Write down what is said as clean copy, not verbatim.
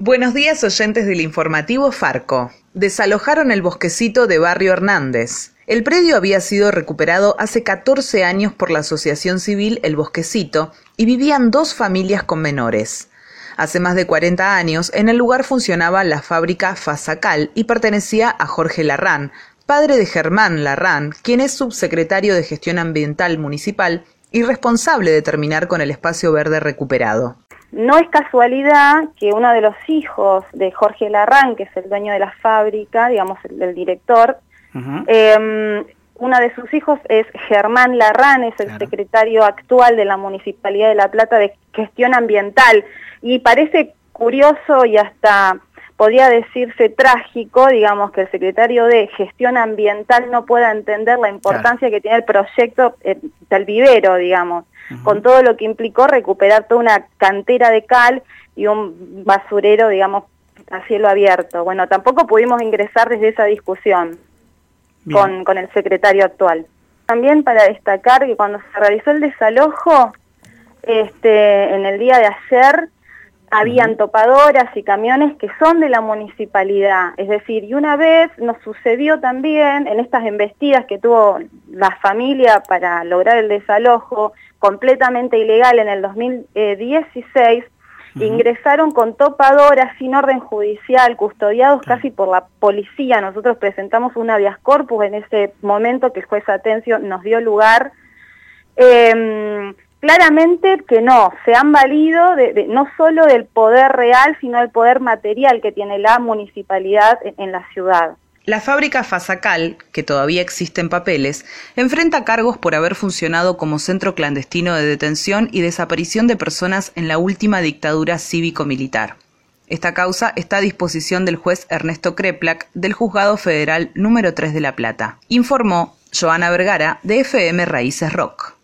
Buenos días, oyentes del informativo Farco. Desalojaron el bosquecito de Barrio Hernández. El predio había sido recuperado hace 14 años por la asociación civil El Bosquecito y vivían 2 familias con menores. Hace más de 40 años, en el lugar funcionaba la fábrica Fasacal y pertenecía a Jorge Larrán, padre de Germán Larrán, quien es subsecretario de Gestión Ambiental Municipal y responsable de terminar con el espacio verde recuperado. No es casualidad que uno de los hijos de Jorge Larrán, que es el dueño de la fábrica, digamos el director, uno de sus hijos es Germán Larrán, es el secretario actual de la Municipalidad de La Plata de Gestión Ambiental. Y parece curioso y hasta podría decirse trágico, digamos, que el secretario de Gestión Ambiental no pueda entender la importancia que tiene el proyecto del vivero, digamos, con todo lo que implicó recuperar toda una cantera de cal y un basurero, digamos, a cielo abierto. Bueno, tampoco pudimos ingresar desde esa discusión con el secretario actual. También para destacar que cuando se realizó el desalojo, en el día de ayer, habían topadoras y camiones que son de la municipalidad, es decir, y una vez nos sucedió también en estas embestidas que tuvo la familia para lograr el desalojo, completamente ilegal en el 2016, ingresaron con topadoras sin orden judicial, custodiados casi por la policía. Nosotros presentamos un habeas corpus en ese momento que el juez Atencio nos dio lugar. Claramente que no, se han valido no solo del poder real, sino del poder material que tiene la municipalidad en la ciudad. La fábrica Fasacal, que todavía existe en papeles, enfrenta cargos por haber funcionado como centro clandestino de detención y desaparición de personas en la última dictadura cívico-militar. Esta causa está a disposición del juez Ernesto Kreplak del Juzgado Federal número 3 de La Plata. Informó Joana Vergara de FM Raíces Rock.